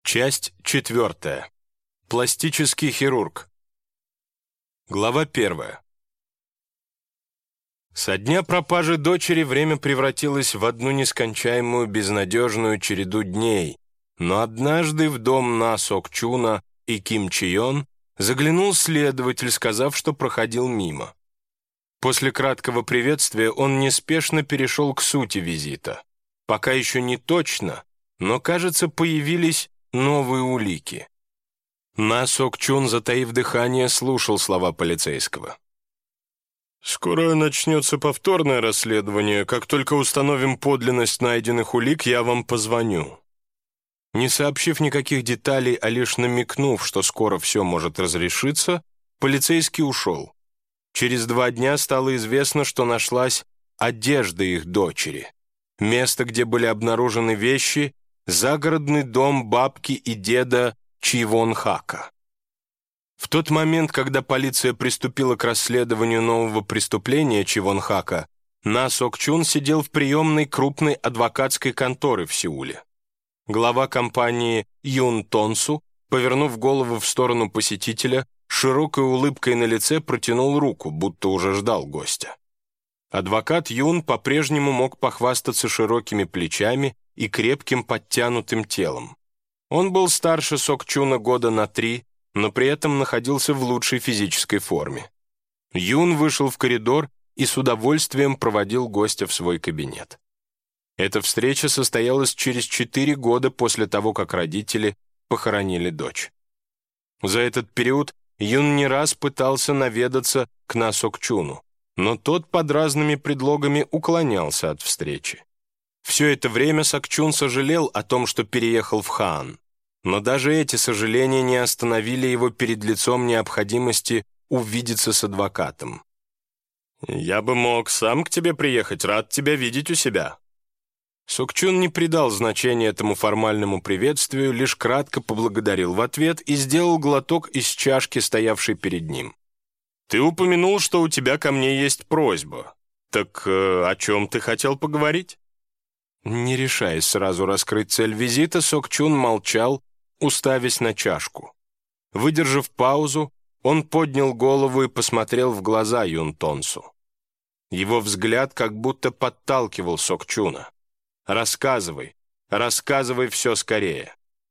Часть 4. Пластический хирург. Глава 1. Со дня пропажи дочери время превратилось в одну нескончаемую безнадежную череду дней, но однажды в дом На Сок Чуна и Ким Чион заглянул следователь, сказав, что проходил мимо. После краткого приветствия он неспешно перешел к сути визита. Пока еще не точно, но, кажется, появились новые улики. На Сок Чун, затаив дыхание, слушал слова полицейского. «Скоро начнется повторное расследование. Как только установим подлинность найденных улик, я вам позвоню». Не сообщив никаких деталей, а лишь намекнув, что скоро все может разрешиться, полицейский ушел. Через 2 дня стало известно, что нашлась одежда их дочери. Место, где были обнаружены вещи, загородный дом бабки и деда Чивон Хака. В тот момент, когда полиция приступила к расследованию нового преступления Чивон Хака, На Сок Чун сидел в приемной крупной адвокатской конторы в Сеуле. Глава компании Юн Тонсу, повернув голову в сторону посетителя, широкой улыбкой на лице протянул руку, будто уже ждал гостя. Адвокат Юн по-прежнему мог похвастаться широкими плечами и крепким подтянутым телом. Он был старше Сок Чуна года на 3, но при этом находился в лучшей физической форме. Юн вышел в коридор и с удовольствием проводил гостя в свой кабинет. Эта встреча состоялась через 4 года после того, как родители похоронили дочь. За этот период Юн не раз пытался наведаться к На Сок Чуну, но тот под разными предлогами уклонялся от встречи. Все это время Сок Чун сожалел о том, что переехал в Хаан, но даже эти сожаления не остановили его перед лицом необходимости увидеться с адвокатом. «Я бы мог сам к тебе приехать, рад тебя видеть у себя». Сок Чун не придал значения этому формальному приветствию, лишь кратко поблагодарил в ответ и сделал глоток из чашки, стоявшей перед ним. «Ты упомянул, что у тебя ко мне есть просьба. Так о чем ты хотел поговорить?» Не решаясь сразу раскрыть цель визита, Сок Чун молчал, уставясь на чашку. Выдержав паузу, он поднял голову и посмотрел в глаза Юн Тонсу. Его взгляд как будто подталкивал Сок Чуна. «Рассказывай, рассказывай все скорее».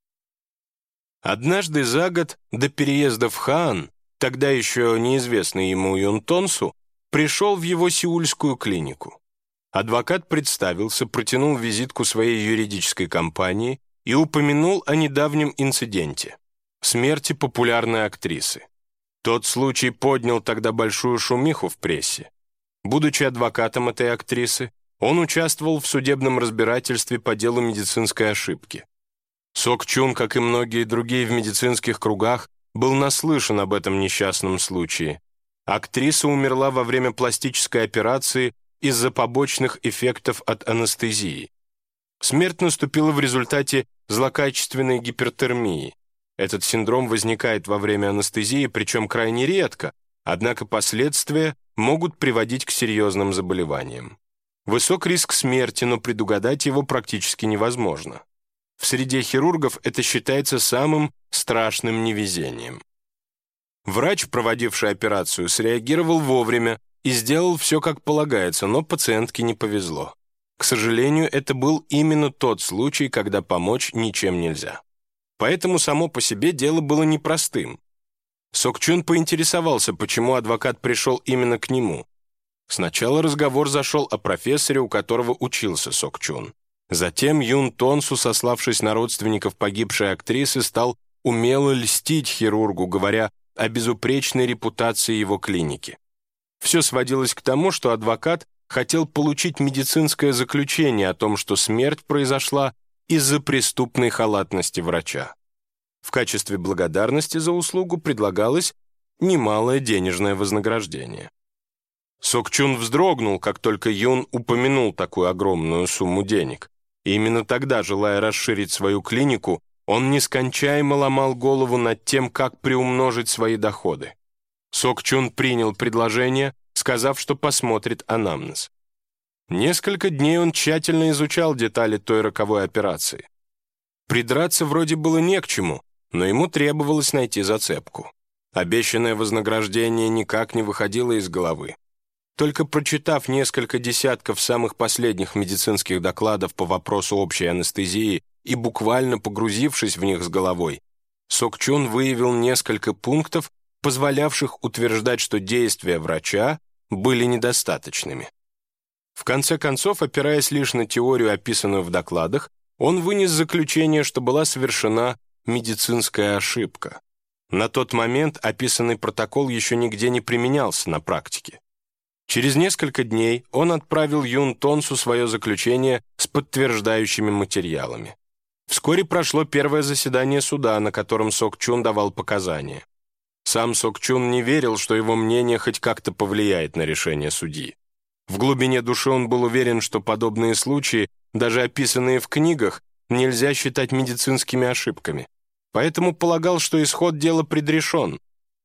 Однажды за год до переезда в Хаан, тогда еще неизвестный ему Юн Тонсу, пришел в его сеульскую клинику. Адвокат представился, протянул визитку своей юридической компании и упомянул о недавнем инциденте – смерти популярной актрисы. Тот случай поднял тогда большую шумиху в прессе. Будучи адвокатом этой актрисы, он участвовал в судебном разбирательстве по делу медицинской ошибки. Сок Чун, как и многие другие в медицинских кругах, был наслышан об этом несчастном случае. Актриса умерла во время пластической операции из-за побочных эффектов от анестезии. Смерть наступила в результате злокачественной гипертермии. Этот синдром возникает во время анестезии, причем крайне редко, однако последствия могут приводить к серьезным заболеваниям. Высок риск смерти, но предугадать его практически невозможно. В среде хирургов это считается самым страшным невезением. Врач, проводивший операцию, среагировал вовремя и сделал все как полагается, но пациентке не повезло. К сожалению, это был именно тот случай, когда помочь ничем нельзя. Поэтому само по себе дело было непростым. Сок Чун поинтересовался, почему адвокат пришел именно к нему. Сначала разговор зашел о профессоре, у которого учился Сок Чун. Затем Юн Тонсу, сославшись на родственников погибшей актрисы, стал умело льстить хирургу, говоря о безупречной репутации его клиники. Все сводилось к тому, что адвокат хотел получить медицинское заключение о том, что смерть произошла из-за преступной халатности врача. В качестве благодарности за услугу предлагалось немалое денежное вознаграждение. Сок Чун вздрогнул, как только Юн упомянул такую огромную сумму денег. И именно тогда, желая расширить свою клинику, он нескончаемо ломал голову над тем, как приумножить свои доходы. Сок Чун принял предложение, сказав, что посмотрит анамнез. Несколько дней он тщательно изучал детали той роковой операции. Придраться вроде было не к чему, но ему требовалось найти зацепку. Обещанное вознаграждение никак не выходило из головы. Только прочитав несколько десятков самых последних медицинских докладов по вопросу общей анестезии и буквально погрузившись в них с головой, Сок-Чун выявил несколько пунктов, позволявших утверждать, что действия врача были недостаточными. В конце концов, опираясь лишь на теорию, описанную в докладах, он вынес заключение, что была совершена медицинская ошибка. На тот момент описанный протокол еще нигде не применялся на практике. Через несколько дней он отправил Юн Тонсу свое заключение с подтверждающими материалами. Вскоре прошло первое заседание суда, на котором Сок-Чун давал показания. Сам Сок-Чун не верил, что его мнение хоть как-то повлияет на решение судьи. В глубине души он был уверен, что подобные случаи, даже описанные в книгах, нельзя считать медицинскими ошибками. Поэтому полагал, что исход дела предрешен.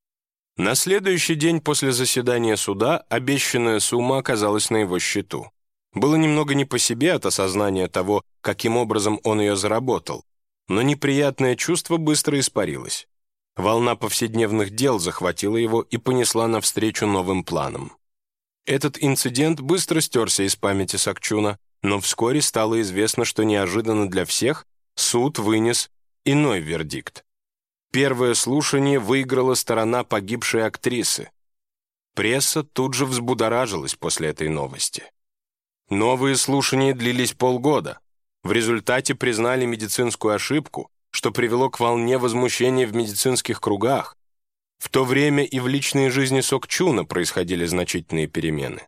На следующий день после заседания суда обещанная сумма оказалась на его счету. Было немного не по себе от осознания того, каким образом он ее заработал, но неприятное чувство быстро испарилось. Волна повседневных дел захватила его и понесла навстречу новым планам. Этот инцидент быстро стерся из памяти Сок-Чуна, но вскоре стало известно, что неожиданно для всех суд вынес иной вердикт. Первое слушание выиграла сторона погибшей актрисы. Пресса тут же взбудоражилась после этой новости. Новые слушания длились полгода. В результате признали медицинскую ошибку, что привело к волне возмущения в медицинских кругах. В то время и в личной жизни Сок-Чуна происходили значительные перемены.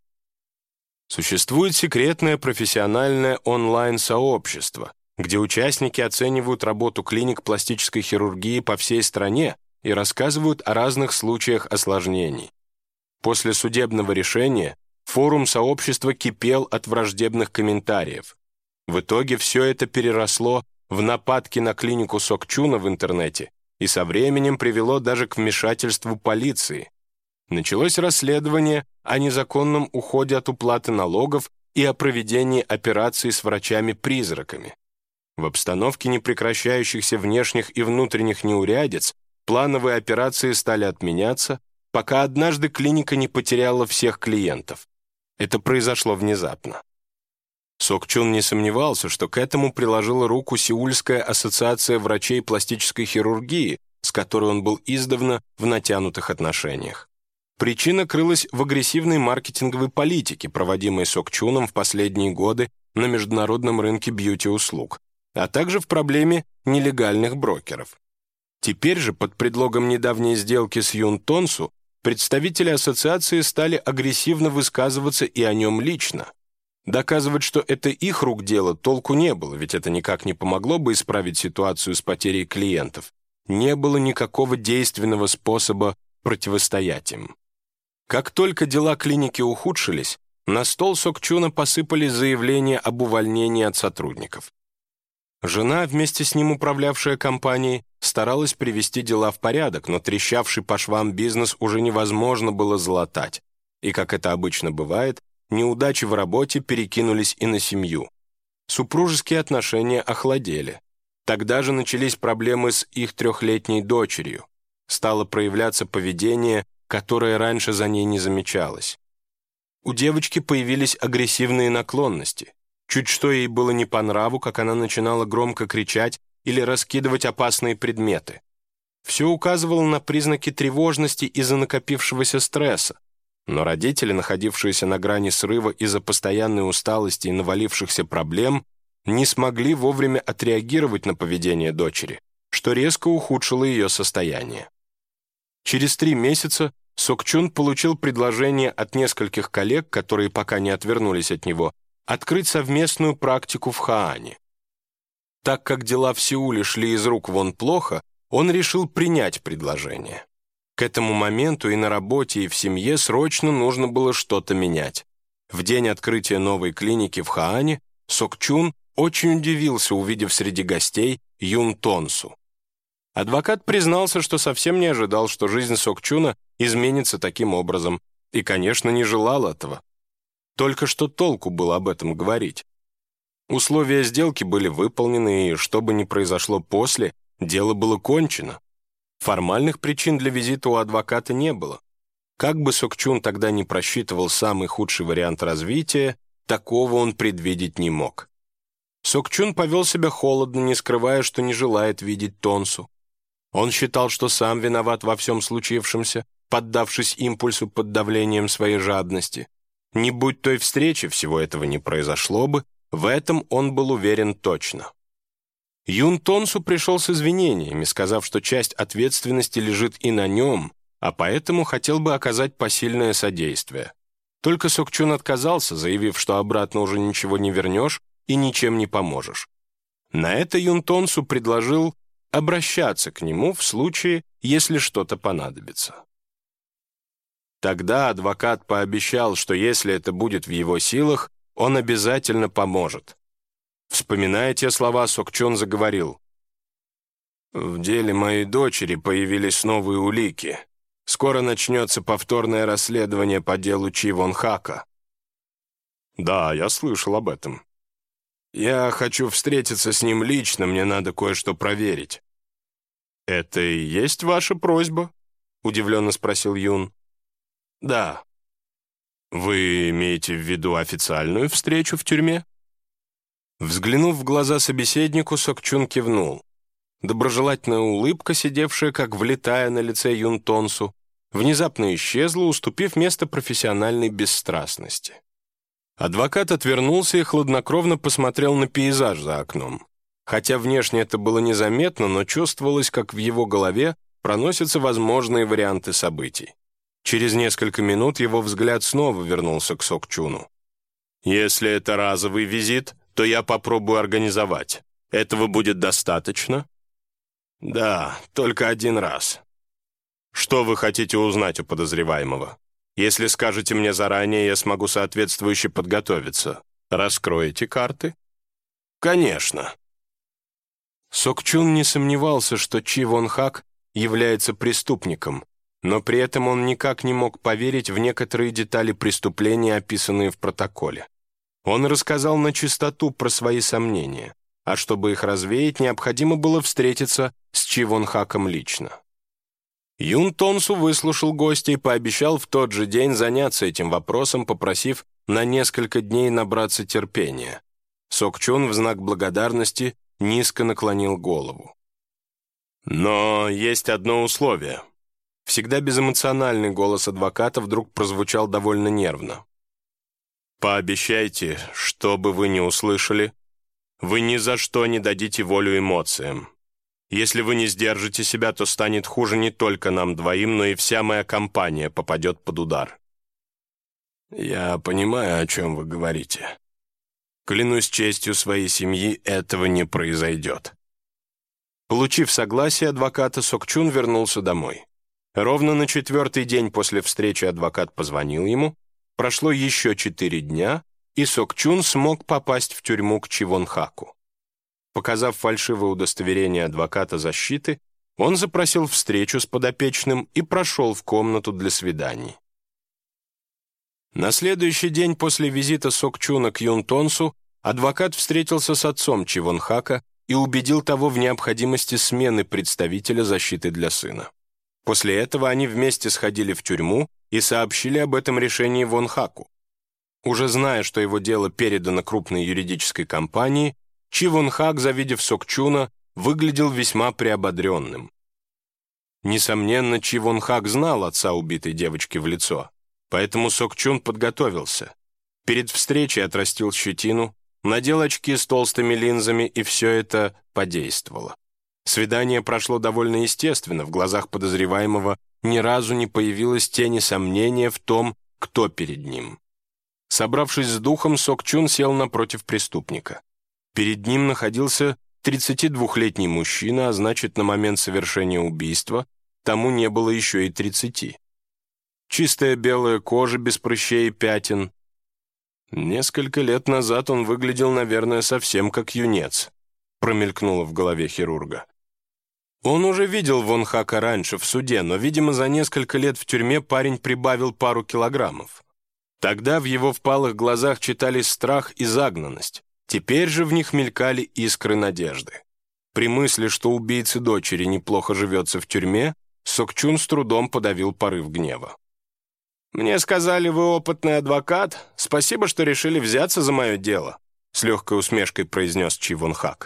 Существует секретное профессиональное онлайн-сообщество, где участники оценивают работу клиник пластической хирургии по всей стране и рассказывают о разных случаях осложнений. После судебного решения форум сообщества кипел от враждебных комментариев. В итоге все это переросло в нападки на клинику Сок-Чуна в интернете и со временем привело даже к вмешательству полиции. Началось расследование о незаконном уходе от уплаты налогов и о проведении операций с врачами-призраками. В обстановке непрекращающихся внешних и внутренних неурядиц плановые операции стали отменяться, пока однажды клиника не потеряла всех клиентов. Это произошло внезапно. Сок-Чун не сомневался, что к этому приложила руку Сеульская ассоциация врачей пластической хирургии, с которой он был издавна в натянутых отношениях. Причина крылась в агрессивной маркетинговой политике, проводимой Сок-Чуном в последние годы на международном рынке бьюти-услуг, а также в проблеме нелегальных брокеров. Теперь же, под предлогом недавней сделки с Юн Тонсу, представители ассоциации стали агрессивно высказываться и о нем лично. Доказывать, что это их рук дело, толку не было, ведь это никак не помогло бы исправить ситуацию с потерей клиентов. Не было никакого действенного способа противостоять им. Как только дела клиники ухудшились, на стол Сок-Чуна посыпались заявления об увольнении от сотрудников. Жена, вместе с ним управлявшая компанией, старалась привести дела в порядок, но трещавший по швам бизнес уже невозможно было залатать. И, как это обычно бывает, неудачи в работе перекинулись и на семью. Супружеские отношения охладели. Тогда же начались проблемы с их 3-летней дочерью. Стало проявляться поведение, которое раньше за ней не замечалось. У девочки появились агрессивные наклонности. Чуть что ей было не по нраву, как она начинала громко кричать или раскидывать опасные предметы. Все указывало на признаки тревожности из-за накопившегося стресса. Но родители, находившиеся на грани срыва из-за постоянной усталости и навалившихся проблем, не смогли вовремя отреагировать на поведение дочери, что резко ухудшило ее состояние. Через 3 месяца Сок-Чун получил предложение от нескольких коллег, которые пока не отвернулись от него, открыть совместную практику в Хаане. Так как дела в Сеуле шли из рук вон плохо, он решил принять предложение. К этому моменту и на работе, и в семье срочно нужно было что-то менять. В день открытия новой клиники в Хаане Сок-Чун очень удивился, увидев среди гостей Юн Тонсу. Адвокат признался, что совсем не ожидал, что жизнь Сок-Чуна изменится таким образом, и, конечно, не желал этого. Только что толку было об этом говорить. Условия сделки были выполнены, и что бы ни произошло после, дело было кончено. Формальных причин для визита у адвоката не было. Как бы Сок-Чун тогда не просчитывал самый худший вариант развития, такого он предвидеть не мог. Сок-Чун повел себя холодно, не скрывая, что не желает видеть Тонсу. Он считал, что сам виноват во всем случившемся, поддавшись импульсу под давлением своей жадности. Не будь той встречи, всего этого не произошло бы, в этом он был уверен точно. Юн Тонсу пришел с извинениями, сказав, что часть ответственности лежит и на нем, а поэтому хотел бы оказать посильное содействие. Только Сок-Чун отказался, заявив, что обратно уже ничего не вернешь и ничем не поможешь. На это Юн Тонсу предложил обращаться к нему в случае, если что-то понадобится. Тогда адвокат пообещал, что если это будет в его силах, он обязательно поможет. Вспоминая те слова, Сок-Чун заговорил. «В деле моей дочери появились новые улики. Скоро начнется повторное расследование по делу Чи Вон Хака». «Да, я слышал об этом». «Я хочу встретиться с ним лично, мне надо кое-что проверить». «Это и есть ваша просьба?» — удивленно спросил Юн. «Да». «Вы имеете в виду официальную встречу в тюрьме?» Взглянув в глаза собеседнику, Сок-Чун кивнул. Доброжелательная улыбка, сидевшая как влитая на лице Юн Тонсу, внезапно исчезла, уступив место профессиональной бесстрастности. Адвокат отвернулся и хладнокровно посмотрел на пейзаж за окном. Хотя внешне это было незаметно, но чувствовалось, как в его голове проносятся возможные варианты событий. Через несколько минут его взгляд снова вернулся к Сок-Чуну. «Если это разовый визит, то я попробую организовать. Этого будет достаточно?» «Да, только один раз». «Что вы хотите узнать у подозреваемого? Если скажете мне заранее, я смогу соответствующе подготовиться. Раскроете карты?» «Конечно». Сок-Чун не сомневался, что Чи Вон Хак является преступником, но при этом он никак не мог поверить в некоторые детали преступления, описанные в протоколе. Он рассказал на чистоту про свои сомнения, а чтобы их развеять, необходимо было встретиться с Чи Вон Хаком лично. Юн Тонсу выслушал гостя и пообещал в тот же день заняться этим вопросом, попросив на несколько дней набраться терпения. Сок-Чун в знак благодарности низко наклонил голову. «Но есть одно условие». Всегда безэмоциональный голос адвоката вдруг прозвучал довольно нервно. «Пообещайте, что бы вы ни услышали, вы ни за что не дадите волю эмоциям. Если вы не сдержите себя, то станет хуже не только нам двоим, но и вся моя компания попадет под удар». «Я понимаю, о чем вы говорите. Клянусь честью своей семьи, этого не произойдет». Получив согласие адвоката, Сок-Чун вернулся домой. Ровно на 4-й день после встречи адвокат позвонил ему. Прошло еще 4 дня, и Сок-Чун смог попасть в тюрьму к Чи Вон Хаку. Показав фальшивое удостоверение адвоката защиты, он запросил встречу с подопечным и прошел в комнату для свиданий. На следующий день после визита Сок-Чуна к Юн Тонсу адвокат встретился с отцом Чи Вон Хака и убедил того в необходимости смены представителя защиты для сына. После этого они вместе сходили в тюрьму и сообщили об этом решении Вон Хаку. Уже зная, что его дело передано крупной юридической компании, Чи Вон Хак, завидев Сок-Чуна, выглядел весьма приободренным. Несомненно, Чи Вон Хак знал отца убитой девочки в лицо, поэтому Сок-Чун подготовился. Перед встречей отрастил щетину, надел очки с толстыми линзами, и все это подействовало. Свидание прошло довольно естественно, в глазах подозреваемого ни разу не появилось тени сомнения в том, кто перед ним. Собравшись с духом, Сок-Чун сел напротив преступника. Перед ним находился 32-летний мужчина, а значит, на момент совершения убийства тому не было еще и 30. Чистая белая кожа без прыщей и пятен. Несколько лет назад он выглядел, наверное, совсем как юнец, промелькнуло в голове хирурга. Он уже видел Вон Хака раньше в суде, но, видимо, за несколько лет в тюрьме парень прибавил пару килограммов. Тогда в его впалых глазах читались страх и загнанность. Теперь же в них мелькали искры надежды. При мысли, что убийце дочери неплохо живется в тюрьме, Сок-Чун с трудом подавил порыв гнева. «Мне сказали, вы опытный адвокат. Спасибо, что решили взяться за мое дело», с легкой усмешкой произнес Чи Вон Хак.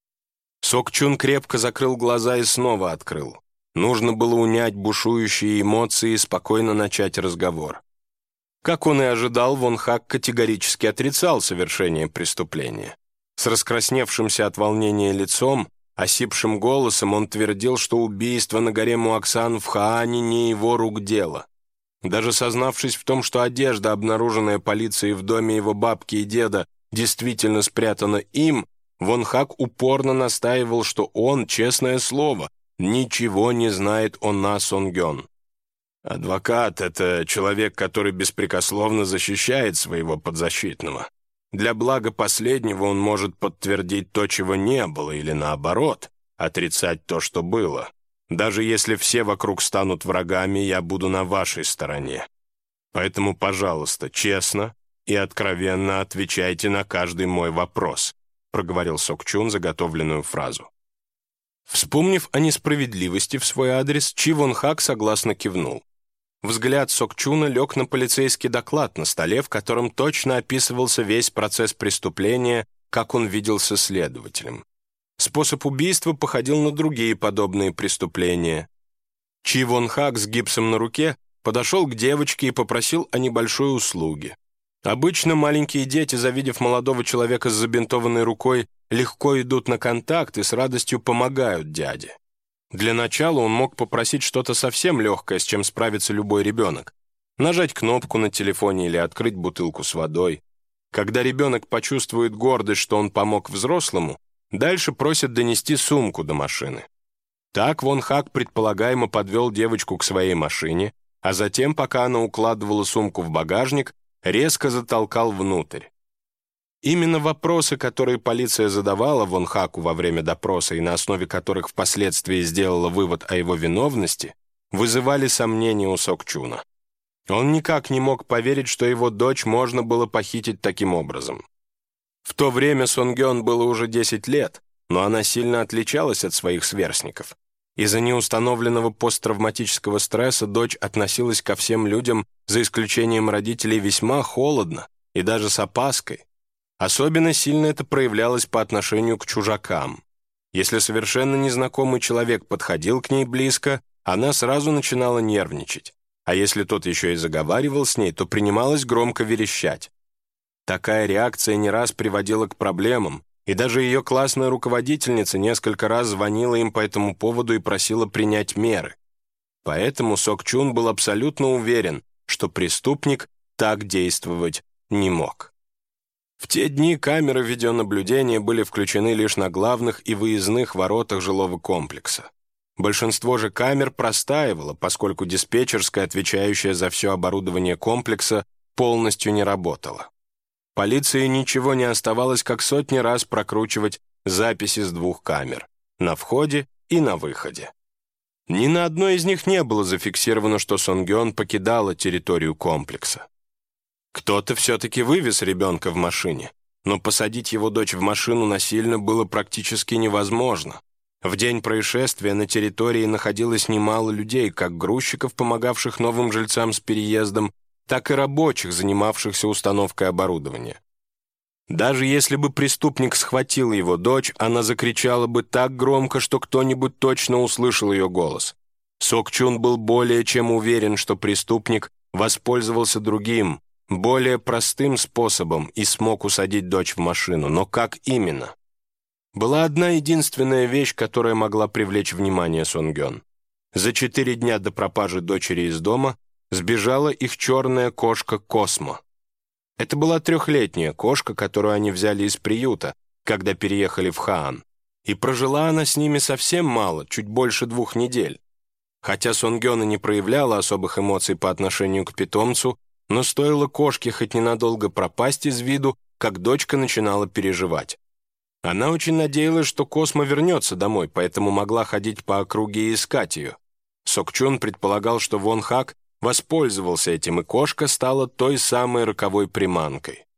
Сок-Чун крепко закрыл глаза и снова открыл. Нужно было унять бушующие эмоции и спокойно начать разговор. Как он и ожидал, Вон Хак категорически отрицал совершение преступления. С раскрасневшимся от волнения лицом, осипшим голосом он твердил, что убийство на горе Муаксан в Хаане не его рук дело. Даже сознавшись в том, что одежда, обнаруженная полицией в доме его бабки и деда, действительно спрятана им, Вон Хак упорно настаивал, что он, честное слово, ничего не знает о На Сон-гён. Адвокат — это человек, который беспрекословно защищает своего подзащитного. Для блага последнего он может подтвердить то, чего не было, или наоборот, отрицать то, что было. Даже если все вокруг станут врагами, я буду на вашей стороне. Поэтому, пожалуйста, честно и откровенно отвечайте на каждый мой вопрос», проговорил Сок-Чун заготовленную фразу. Вспомнив о несправедливости в свой адрес, Чи Вон Хак согласно кивнул. Взгляд Сок-Чуна лег на полицейский доклад на столе, в котором точно описывался весь процесс преступления, как он виделся следователем. Способ убийства походил на другие подобные преступления. Чи Вон Хак с гипсом на руке подошел к девочке и попросил о небольшой услуге. Обычно маленькие дети, завидев молодого человека с забинтованной рукой, легко идут на контакт и с радостью помогают дяде. Для начала он мог попросить что-то совсем легкое, с чем справится любой ребенок. Нажать кнопку на телефоне или открыть бутылку с водой. Когда ребенок почувствует гордость, что он помог взрослому, дальше просит донести сумку до машины. Так Вон Хак предполагаемо подвел девочку к своей машине, а затем, пока она укладывала сумку в багажник, резко затолкал внутрь. Именно вопросы, которые полиция задавала Вон Хаку во время допроса и на основе которых впоследствии сделала вывод о его виновности, вызывали сомнения у Сок-Чуна. Он никак не мог поверить, что его дочь можно было похитить таким образом. В то время Сон-гён было уже 10 лет, но она сильно отличалась от своих сверстников. Из-за неустановленного посттравматического стресса дочь относилась ко всем людям, за исключением родителей, весьма холодно и даже с опаской. Особенно сильно это проявлялось по отношению к чужакам. Если совершенно незнакомый человек подходил к ней близко, она сразу начинала нервничать, а если тот еще и заговаривал с ней, то принималась громко верещать. Такая реакция не раз приводила к проблемам, и даже ее классная руководительница несколько раз звонила им по этому поводу и просила принять меры. Поэтому Сок-Чун был абсолютно уверен, что преступник так действовать не мог. В те дни камеры видеонаблюдения были включены лишь на главных и выездных воротах жилого комплекса. Большинство же камер простаивало, поскольку диспетчерская, отвечающая за все оборудование комплекса, полностью не работала. Полиции ничего не оставалось, как сотни раз прокручивать записи с 2 камер — на входе и на выходе. Ни на одной из них не было зафиксировано, что Сон-гён покидала территорию комплекса. Кто-то все-таки вывез ребенка в машине, но посадить его дочь в машину насильно было практически невозможно. В день происшествия на территории находилось немало людей, как грузчиков, помогавших новым жильцам с переездом, так и рабочих, занимавшихся установкой оборудования. Даже если бы преступник схватил его дочь, она закричала бы так громко, что кто-нибудь точно услышал ее голос. Сок-Чун был более чем уверен, что преступник воспользовался другим, более простым способом и смог усадить дочь в машину. Но как именно? Была одна единственная вещь, которая могла привлечь внимание Сон-гён. За 4 дня до пропажи дочери из дома сбежала их черная кошка Космо. Это была 3-летняя кошка, которую они взяли из приюта, когда переехали в Хаан. И прожила она с ними совсем мало, чуть больше 2 недель. Хотя Сон-гён и не проявляла особых эмоций по отношению к питомцу, но стоило кошке хоть ненадолго пропасть из виду, как дочка начинала переживать. Она очень надеялась, что Космо вернется домой, поэтому могла ходить по округе и искать ее. Сок-Чун предполагал, что Вон Хак воспользовался этим, и кошка стала той самой роковой приманкой.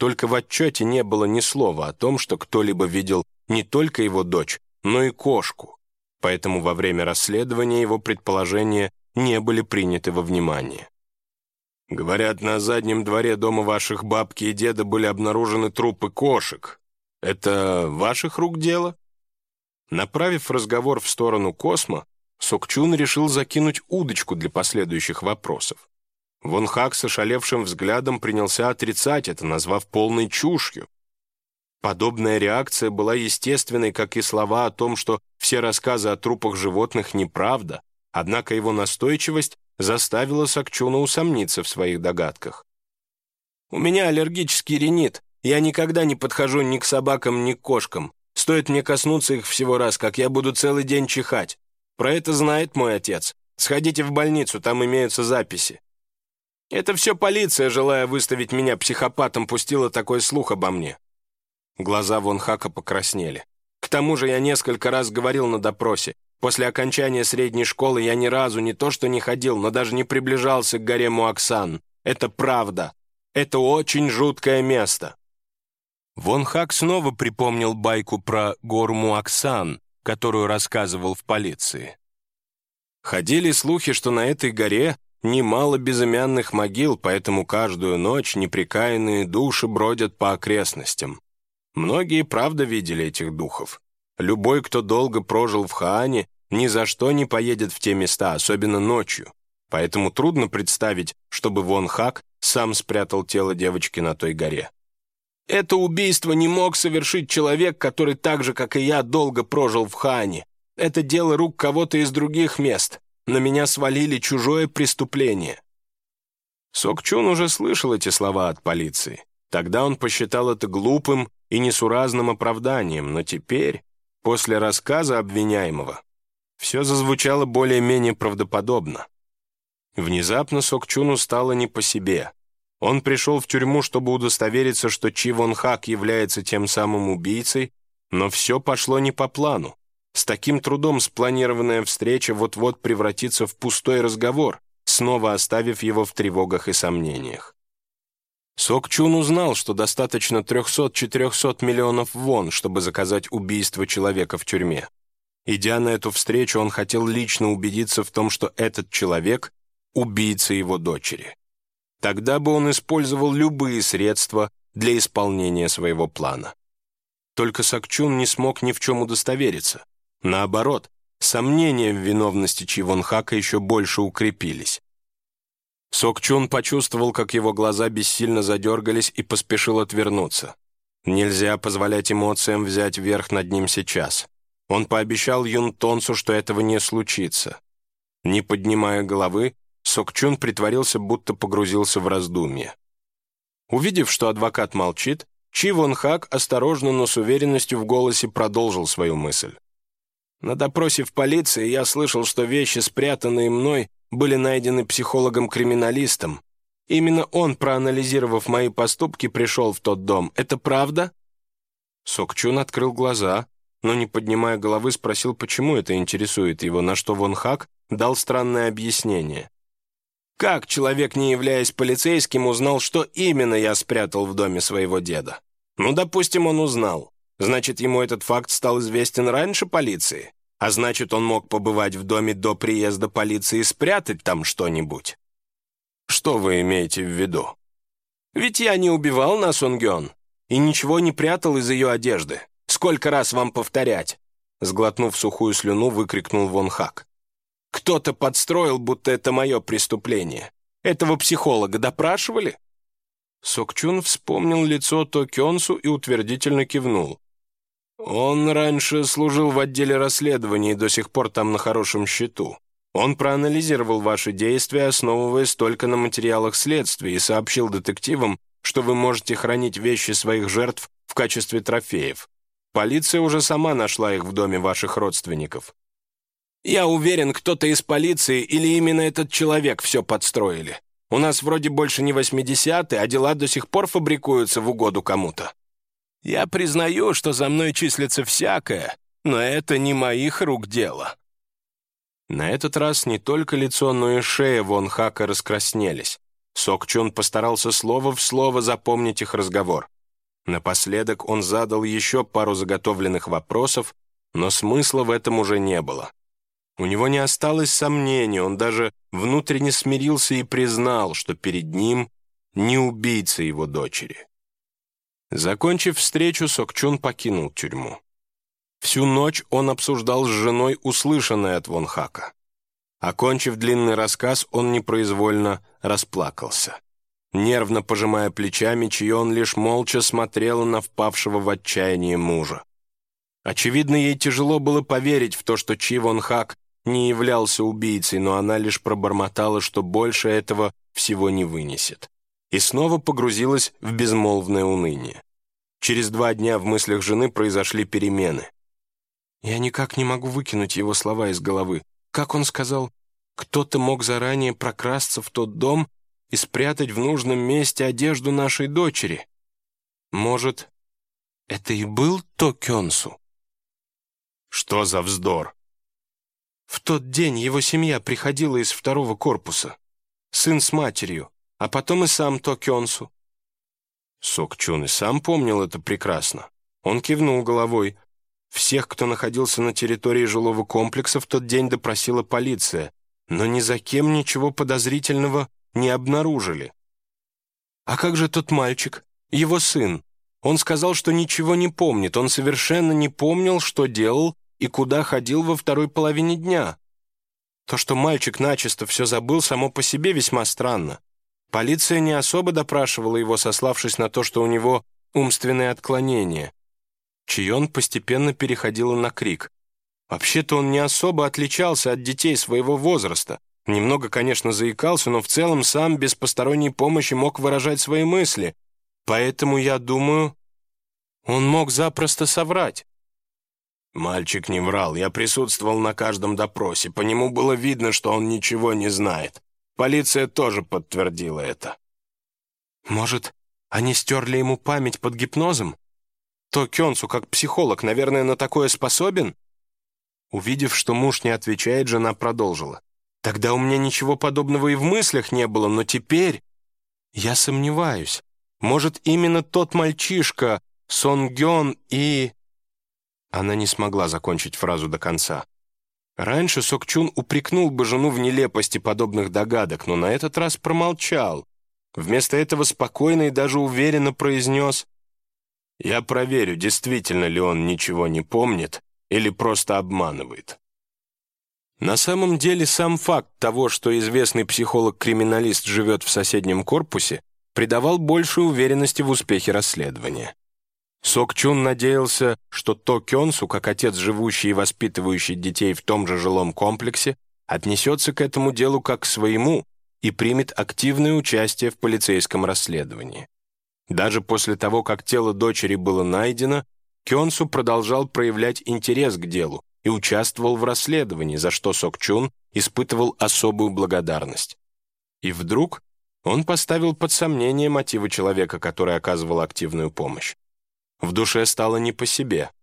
Только в отчете не было ни слова о том, что кто-либо видел не только его дочь, но и кошку. Поэтому во время расследования его предположения не были приняты во внимание. «Говорят, на заднем дворе дома ваших бабки и деда были обнаружены трупы кошек. Это ваших рук дело?» Направив разговор в сторону Космо, Сок-Чун решил закинуть удочку для последующих вопросов. Вон Хак с ошалевшим взглядом принялся отрицать это, назвав полной чушью. Подобная реакция была естественной, как и слова о том, что все рассказы о трупах животных неправда, однако его настойчивость заставила Сок-Чуна усомниться в своих догадках. «У меня аллергический ринит. Я никогда не подхожу ни к собакам, ни к кошкам. Стоит мне коснуться их всего раз, как я буду целый день чихать. Про это знает мой отец. Сходите в больницу, там имеются записи. Это все полиция, желая выставить меня психопатом, пустила такой слух обо мне». Глаза Вон Хака покраснели. «К тому же я несколько раз говорил на допросе. После окончания средней школы я ни разу не то что не ходил, но даже не приближался к горе Муаксан. Это правда. Это очень жуткое место». Вон Хак снова припомнил байку про гору Муаксан, которую рассказывал в полиции. Ходили слухи, что на этой горе немало безымянных могил, поэтому каждую ночь непрекаянные души бродят по окрестностям. Многие правда видели этих духов. Любой, кто долго прожил в Хаане, ни за что не поедет в те места, особенно ночью. Поэтому трудно представить, чтобы Вон Хак сам спрятал тело девочки на той горе. Это убийство не мог совершить человек, который так же, как и я, долго прожил в Хаане. Это дело рук кого-то из других мест. На меня свалили чужое преступление. Сок-Чун уже слышал эти слова от полиции. Тогда он посчитал это глупым и несуразным оправданием, но теперь, после рассказа обвиняемого, все зазвучало более-менее правдоподобно. Внезапно Сок-Чуну стало не по себе. Он пришел в тюрьму, чтобы удостовериться, что Чи Вон Хак является тем самым убийцей, но все пошло не по плану. С таким трудом спланированная встреча вот-вот превратится в пустой разговор, снова оставив его в тревогах и сомнениях. Сок-Чун узнал, что достаточно 300-400 миллионов вон, чтобы заказать убийство человека в тюрьме. Идя на эту встречу, он хотел лично убедиться в том, что этот человек — убийца его дочери. Тогда бы он использовал любые средства для исполнения своего плана. Только Сок-Чун не смог ни в чем удостовериться. Наоборот, сомнения в виновности Чи Вон Хака еще больше укрепились. Сок-Чун почувствовал, как его глаза бессильно задергались и поспешил отвернуться. Нельзя позволять эмоциям взять верх над ним сейчас. Он пообещал Юн Тонцу, что этого не случится. Не поднимая головы, Сок-Чун притворился, будто погрузился в раздумье. Увидев, что адвокат молчит, Чи Вон Хак осторожно, но с уверенностью в голосе продолжил свою мысль. На допросе в полиции я слышал, что вещи, спрятанные мной, были найдены психологом-криминалистом. Именно он, проанализировав мои поступки, пришел в тот дом. Это правда? Сок-Чун открыл глаза, но, не поднимая головы, спросил, почему это интересует его, на что Вон Хак дал странное объяснение. Как человек, не являясь полицейским, узнал, что именно я спрятал в доме своего деда? Ну, допустим, он узнал. Значит, ему этот факт стал известен раньше полиции? А значит, он мог побывать в доме до приезда полиции и спрятать там что-нибудь? Что вы имеете в виду? Ведь я не убивал На Сунгён и ничего не прятал из ее одежды. Сколько раз вам повторять? Сглотнув сухую слюну, выкрикнул Вон Хак. Кто-то подстроил, будто это мое преступление. Этого психолога допрашивали? Сок-Чун вспомнил лицо То Кёнсу и утвердительно кивнул. Он раньше служил в отделе расследований и до сих пор там на хорошем счету. Он проанализировал ваши действия, основываясь только на материалах следствия, и сообщил детективам, что вы можете хранить вещи своих жертв в качестве трофеев. Полиция уже сама нашла их в доме ваших родственников. Я уверен, кто-то из полиции или именно этот человек все подстроили. У нас вроде больше не 80-е, а дела до сих пор фабрикуются в угоду кому-то. Я признаю, что за мной числится всякое, но это не моих рук дело». На этот раз не только лицо, но и шея Вон Хака раскраснелись. Сок-Чун постарался слово в слово запомнить их разговор. Напоследок он задал еще пару заготовленных вопросов, но смысла в этом уже не было. У него не осталось сомнений, он даже внутренне смирился и признал, что перед ним не убийца его дочери. Закончив встречу, Сок-Чун покинул тюрьму. Всю ночь он обсуждал с женой услышанное от Вон Хака. Окончив длинный рассказ, он непроизвольно расплакался. Нервно пожимая плечами, Чион лишь молча смотрела на впавшего в отчаяние мужа. Очевидно, ей тяжело было поверить в то, что Чи Вон Хак не являлся убийцей, но она лишь пробормотала, что больше этого всего не вынесет. И снова погрузилась в безмолвное уныние. Через 2 дня в мыслях жены произошли перемены. «Я никак не могу выкинуть его слова из головы. Как он сказал, кто-то мог заранее прокрасться в тот дом и спрятать в нужном месте одежду нашей дочери. Может, это и был То Кёнсу?» «Что за вздор?» «В тот день его семья приходила из 2-го корпуса. Сын с матерью, а потом и сам То Кёнсу». Сок-Чун и сам помнил это прекрасно. Он кивнул головой. Всех, кто находился на территории жилого комплекса, в тот день допросила полиция, но ни за кем ничего подозрительного не обнаружили. «А как же тот мальчик, его сын? Он сказал, что ничего не помнит, он совершенно не помнил, что делал и куда ходил во второй половине дня. То, что мальчик начисто все забыл, само по себе весьма странно. Полиция не особо допрашивала его, сославшись на то, что у него умственное отклонение». Чион постепенно переходила на крик. Вообще-то он не особо отличался от детей своего возраста. Немного, конечно, заикался, но в целом сам без посторонней помощи мог выражать свои мысли. Поэтому, я думаю, он мог запросто соврать. Мальчик не врал, я присутствовал на каждом допросе. По нему было видно, что он ничего не знает. Полиция тоже подтвердила это. Может, они стерли ему память под гипнозом? То Кёнсу, как психолог, наверное, на такое способен? Увидев, что муж не отвечает, жена продолжила. Тогда у меня ничего подобного и в мыслях не было, но теперь я сомневаюсь. Может, именно тот мальчишка, Сон Гён и... Она не смогла закончить фразу до конца. Раньше Сок-Чун упрекнул бы жену в нелепости подобных догадок, но на этот раз промолчал. Вместо этого спокойно и даже уверенно произнес: «Я проверю, действительно ли он ничего не помнит или просто обманывает». На самом деле, сам факт того, что известный психолог-криминалист живет в соседнем корпусе, придавал большей уверенности в успехе расследования. Сок-Чун надеялся, что То Кёнсу, как отец, живущий и воспитывающий детей в том же жилом комплексе, отнесется к этому делу как к своему и примет активное участие в полицейском расследовании. Даже после того, как тело дочери было найдено, Кёнсу продолжал проявлять интерес к делу и участвовал в расследовании, за что Сок-Чун испытывал особую благодарность. И вдруг он поставил под сомнение мотивы человека, который оказывал активную помощь. В душе стало не по себе.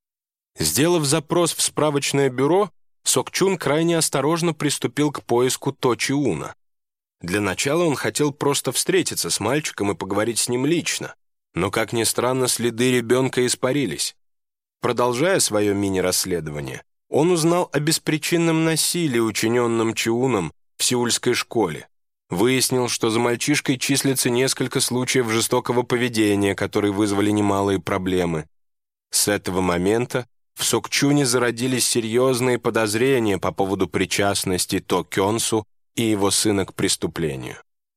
Сделав запрос в справочное бюро, Сок-Чун крайне осторожно приступил к поиску То Чиуна. Для начала он хотел просто встретиться с мальчиком и поговорить с ним лично, но, как ни странно, следы ребенка испарились. Продолжая свое мини-расследование, он узнал о беспричинном насилии, учиненном Чиуном в сеульской школе. Выяснил, что за мальчишкой числится несколько случаев жестокого поведения, которые вызвали немалые проблемы. С этого момента в Сок-Чуне зародились серьезные подозрения по поводу причастности То Кёнсу и его сына к преступлению.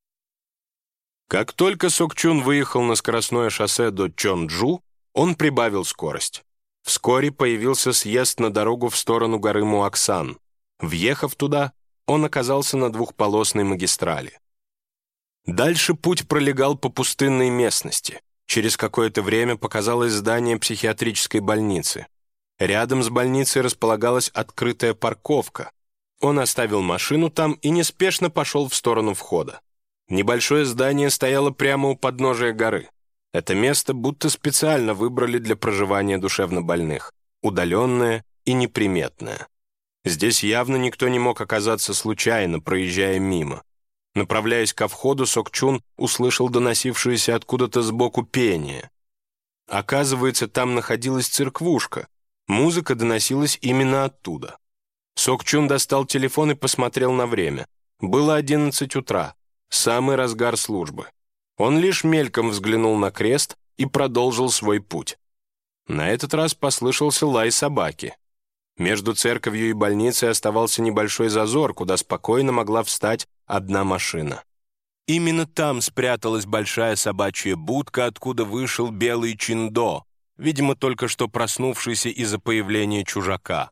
Как только Сок-Чун выехал на скоростное шоссе до Чонджу, он прибавил скорость. Вскоре появился съезд на дорогу в сторону горы Муаксан. Въехав туда, он оказался на двухполосной магистрали. Дальше путь пролегал по пустынной местности. Через какое-то время показалось здание психиатрической больницы. Рядом с больницей располагалась открытая парковка. Он оставил машину там и неспешно пошел в сторону входа. Небольшое здание стояло прямо у подножия горы. Это место будто специально выбрали для проживания душевнобольных, удаленное и неприметное. Здесь явно никто не мог оказаться случайно, проезжая мимо. Направляясь ко входу, Сок-Чун услышал доносившееся откуда-то сбоку пение. Оказывается, там находилась церквушка. Музыка доносилась именно оттуда. Сок-Чун достал телефон и посмотрел на время. Было 11 утра, самый разгар службы. Он лишь мельком взглянул на крест и продолжил свой путь. На этот раз послышался лай собаки. Между церковью и больницей оставался небольшой зазор, куда спокойно могла встать одна машина. Именно там спряталась большая собачья будка, откуда вышел белый Чиндо, видимо, только что проснувшийся из-за появления чужака.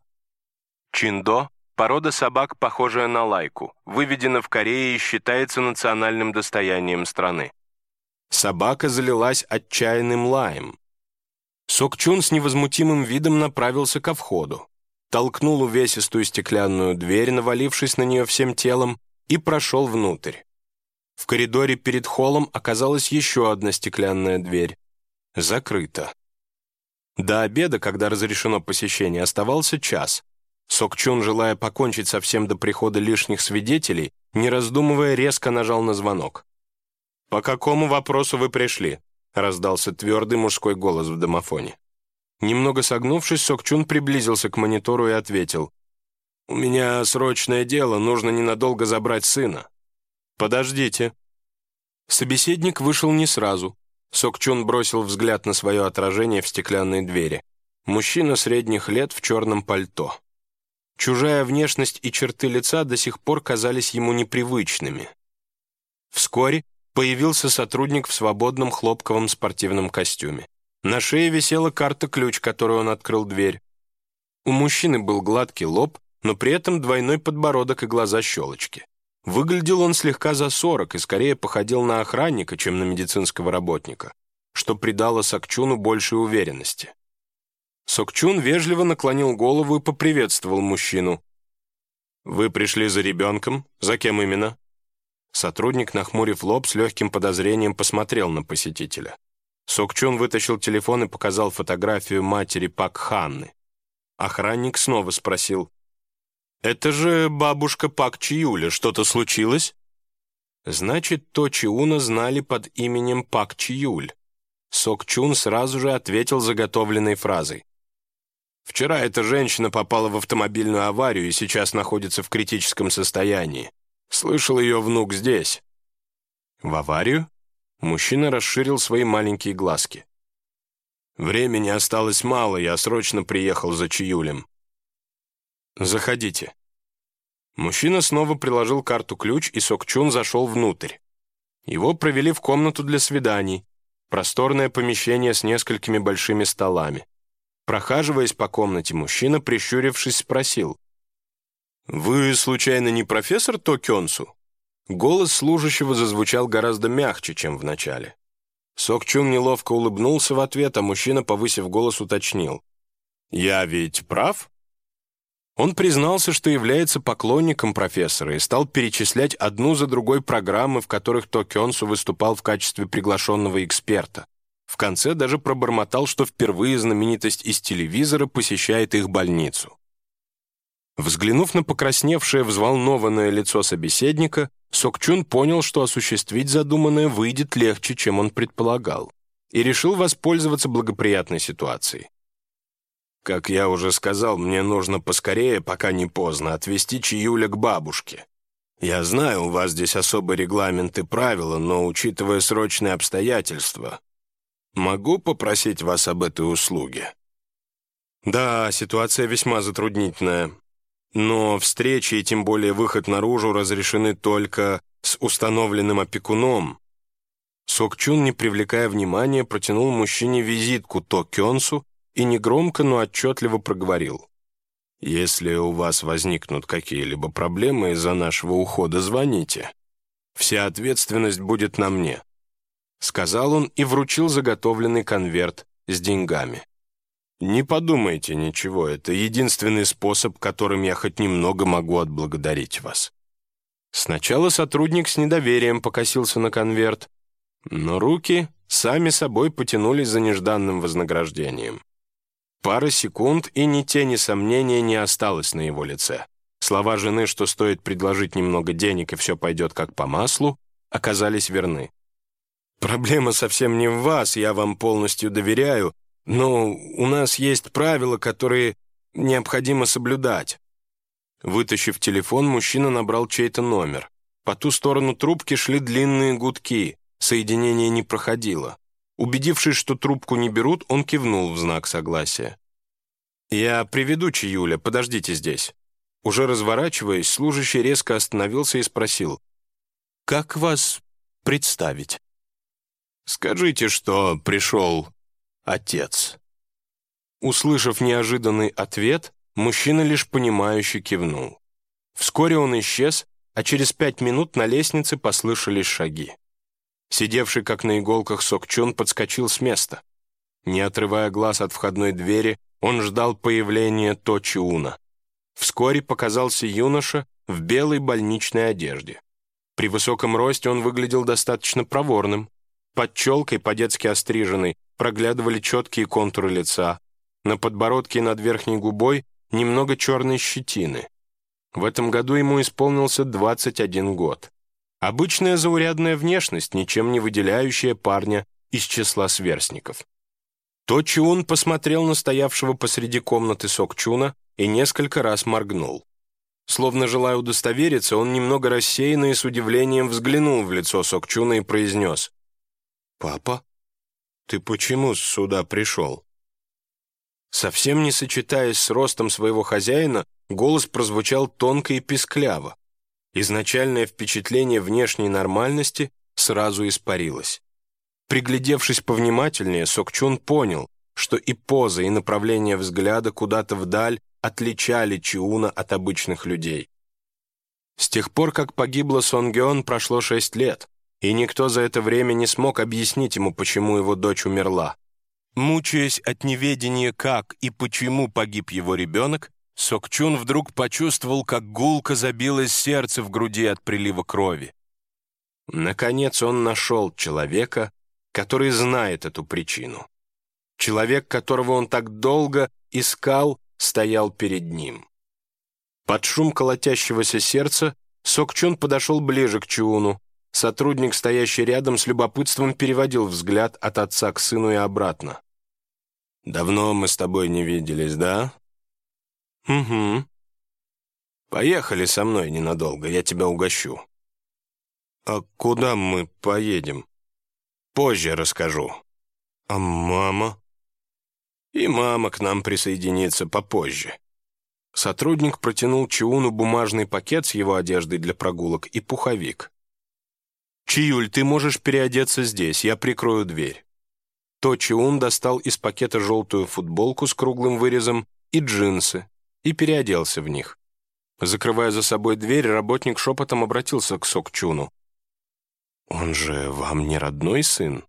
Чиндо — порода собак, похожая на лайку, выведена в Корее и считается национальным достоянием страны. Собака залилась отчаянным лаем. Сок-Чун с невозмутимым видом направился ко входу, толкнул увесистую стеклянную дверь, навалившись на нее всем телом, и прошел внутрь. В коридоре перед холлом оказалась еще одна стеклянная дверь. Закрыта. До обеда, когда разрешено посещение, оставался час. Сок-Чун, желая покончить совсем до прихода лишних свидетелей, не раздумывая, резко нажал на звонок. «По какому вопросу вы пришли?» — раздался твердый мужской голос в домофоне. Немного согнувшись, Сок-Чун приблизился к монитору и ответил. «У меня срочное дело, нужно ненадолго забрать сына». «Подождите». Собеседник вышел не сразу. Сок-Чун бросил взгляд на свое отражение в стеклянной двери. Мужчина средних лет в черном пальто. Чужая внешность и черты лица до сих пор казались ему непривычными. Вскоре появился сотрудник в свободном хлопковом спортивном костюме. На шее висела карта-ключ, которую он открыл дверь. У мужчины был гладкий лоб, но при этом двойной подбородок и глаза-щелочки. Выглядел он слегка за 40 и скорее походил на охранника, чем на медицинского работника, что придало Сок-Чуну большей уверенности. Сок-Чун вежливо наклонил голову и поприветствовал мужчину. «Вы пришли за ребенком? За кем именно?» Сотрудник, нахмурив лоб, с легким подозрением посмотрел на посетителя. Сок-Чун вытащил телефон и показал фотографию матери Пак Ханны. Охранник снова спросил. «Это же бабушка Пак Чиюля, что-то случилось?» Значит, То Чиуна знали под именем Пак Чиюль. Сок-Чун сразу же ответил заготовленной фразой. «Вчера эта женщина попала в автомобильную аварию и сейчас находится в критическом состоянии. Слышал, ее внук здесь». «В аварию?» Мужчина расширил свои маленькие глазки. «Времени осталось мало, я срочно приехал за Чиюлем». «Заходите». Мужчина снова приложил карту-ключ, и Сок-Чун зашел внутрь. Его провели в комнату для свиданий, просторное помещение с несколькими большими столами. Прохаживаясь по комнате, мужчина, прищурившись, спросил. «Вы, случайно, не профессор То Кёнсу?» Голос служащего зазвучал гораздо мягче, чем в начале. Сок-Чун неловко улыбнулся в ответ, а мужчина, повысив голос, уточнил. «Я ведь прав?» Он признался, что является поклонником профессора и стал перечислять одну за другой программы, в которых То Кёнсу выступал в качестве приглашенного эксперта. В конце даже пробормотал, что впервые знаменитость из телевизора посещает их больницу. Взглянув на покрасневшее, взволнованное лицо собеседника, Сок-Чун понял, что осуществить задуманное выйдет легче, чем он предполагал, и решил воспользоваться благоприятной ситуацией. «Как я уже сказал, мне нужно поскорее, пока не поздно, отвезти Чиюля к бабушке. Я знаю, у вас здесь особый регламент и правила, но, учитывая срочные обстоятельства, могу попросить вас об этой услуге?» «Да, ситуация весьма затруднительная. Но встречи и тем более выход наружу разрешены только с установленным опекуном». Сок-Чун, не привлекая внимания, протянул мужчине визитку То Кёнсу и негромко, но отчетливо проговорил. «Если у вас возникнут какие-либо проблемы из-за нашего ухода, звоните. Вся ответственность будет на мне», — сказал он и вручил заготовленный конверт с деньгами. «Не подумайте ничего, это единственный способ, которым я хоть немного могу отблагодарить вас». Сначала сотрудник с недоверием покосился на конверт, но руки сами собой потянулись за нежданным вознаграждением. Пара секунд, и ни тени сомнения не осталось на его лице. Слова жены, что стоит предложить немного денег, и все пойдет как по маслу, оказались верны. Проблема совсем не в вас, я вам полностью доверяю, но у нас есть правила, которые необходимо соблюдать». Вытащив телефон, мужчина набрал чей-то номер. По ту сторону трубки шли длинные гудки, соединение не проходило. Убедившись, что трубку не берут, он кивнул в знак согласия. «Я приведу Чиюля, подождите здесь». Уже разворачиваясь, служащий резко остановился и спросил: «Как вас представить?» «Скажите, что пришел отец». Услышав неожиданный ответ, мужчина лишь понимающе кивнул. Вскоре он исчез, а через 5 минут на лестнице послышались шаги. Сидевший как на иголках Сок-Чун подскочил с места. Не отрывая глаз от входной двери, он ждал появления То Чиуна. Вскоре показался юноша в белой больничной одежде. При высоком росте он выглядел достаточно проворным. Под челкой, по-детски остриженной, проглядывали четкие контуры лица. На подбородке и над верхней губой немного черной щетины. В этом году ему исполнился 21 год. Обычная заурядная внешность, ничем не выделяющая парня из числа сверстников. То Чиун посмотрел на стоявшего посреди комнаты Сок-Чуна и несколько раз моргнул. Словно желая удостовериться, он немного рассеянно и с удивлением взглянул в лицо Сок-Чуна и произнес: «Папа, ты почему сюда пришел?» Совсем не сочетаясь с ростом своего хозяина, голос прозвучал тонко и пискляво. Изначальное впечатление внешней нормальности сразу испарилось. Приглядевшись повнимательнее, Сок-Чун понял, что и поза, и направление взгляда куда-то вдаль отличали Чиуна от обычных людей. С тех пор, как погибла Сон Гён, прошло 6 лет, и никто за это время не смог объяснить ему, почему его дочь умерла. Мучаясь от неведения, как и почему погиб его ребенок, Сок-Чун вдруг почувствовал, как гулко забилось сердце в груди от прилива крови. Наконец он нашел человека, который знает эту причину. Человек, которого он так долго искал, стоял перед ним. Под шум колотящегося сердца Сок-Чун подошел ближе к Чиуну. Сотрудник, стоящий рядом, с любопытством переводил взгляд от отца к сыну и обратно. «Давно мы с тобой не виделись, да?» «Угу». «Поехали со мной ненадолго, я тебя угощу». «А куда мы поедем?» «Позже расскажу». «А мама?» «И мама к нам присоединится попозже». Сотрудник протянул Чиуну бумажный пакет с его одеждой для прогулок и пуховик. «Чиюль, ты можешь переодеться здесь, я прикрою дверь». То Чиун достал из пакета желтую футболку с круглым вырезом и джинсы и переоделся в них. Закрывая за собой дверь, работник шепотом обратился к Сок-Чуну. «Он же вам не родной сын?»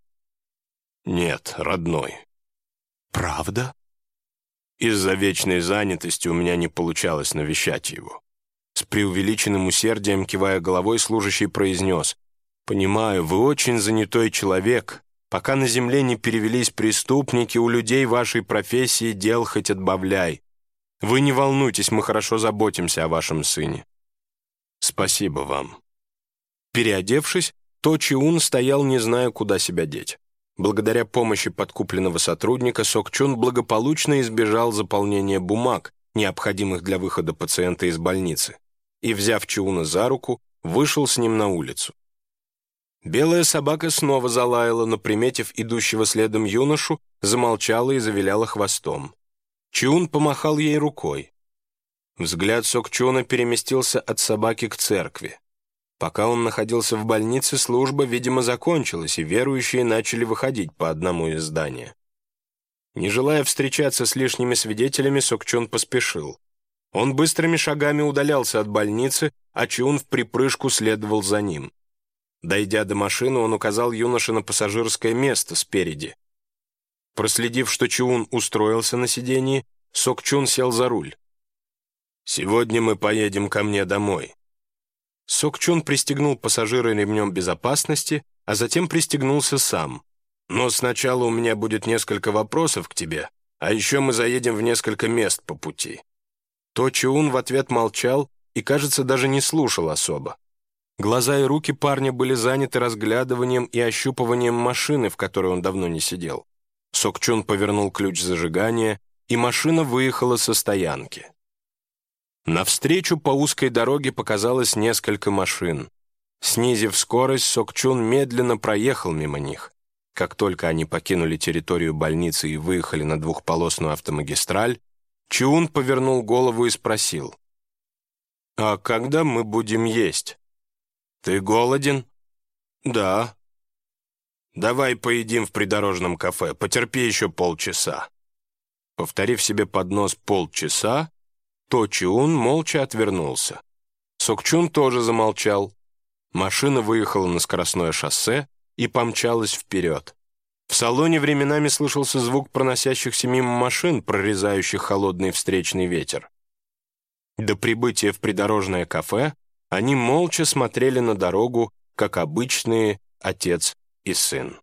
«Нет, родной». «Правда?» «Из-за вечной занятости у меня не получалось навещать его». С преувеличенным усердием, кивая головой, служащий произнес: «Понимаю, вы очень занятой человек. Пока на земле не перевелись преступники, у людей вашей профессии дел хоть отбавляй. Вы не волнуйтесь, мы хорошо заботимся о вашем сыне». «Спасибо вам». Переодевшись, То Чиун стоял, не зная, куда себя деть. Благодаря помощи подкупленного сотрудника Сок-Чун благополучно избежал заполнения бумаг, необходимых для выхода пациента из больницы, и, взяв Чиуна за руку, вышел с ним на улицу. Белая собака снова залаяла, но, приметив идущего следом юношу, замолчала и завиляла хвостом. Чиун помахал ей рукой. Взгляд Сок-Чуна переместился от собаки к церкви. Пока он находился в больнице, служба, видимо, закончилась, и верующие начали выходить по одному из здания. Не желая встречаться с лишними свидетелями, Сок-Чун поспешил. Он быстрыми шагами удалялся от больницы, а Чиун вприпрыжку следовал за ним. Дойдя до машины, он указал юноше на пассажирское место спереди. Проследив, что Чиун устроился на сиденье, Сок-Чун сел за руль. «Сегодня мы поедем ко мне домой». Сок-Чун пристегнул пассажира ремнем безопасности, а затем пристегнулся сам. «Но сначала у меня будет несколько вопросов к тебе, а еще мы заедем в несколько мест по пути». То Чиун в ответ молчал и, кажется, даже не слушал особо. Глаза и руки парня были заняты разглядыванием и ощупыванием машины, в которой он давно не сидел. Сок-Чун повернул ключ зажигания, и машина выехала со стоянки. Навстречу по узкой дороге показалось несколько машин. Снизив скорость, Сок-Чун медленно проехал мимо них. Как только они покинули территорию больницы и выехали на двухполосную автомагистраль, Чун повернул голову и спросил: «А когда мы будем есть? Ты голоден?» «Да». «Давай поедим в придорожном кафе, потерпи еще полчаса». Повторив себе под нос полчаса, То Чун молча отвернулся. Сок-Чун тоже замолчал. Машина выехала на скоростное шоссе и помчалась вперед. В салоне временами слышался звук проносящихся мимо машин, прорезающих холодный встречный ветер. До прибытия в придорожное кафе они молча смотрели на дорогу, как обычные отец и сын.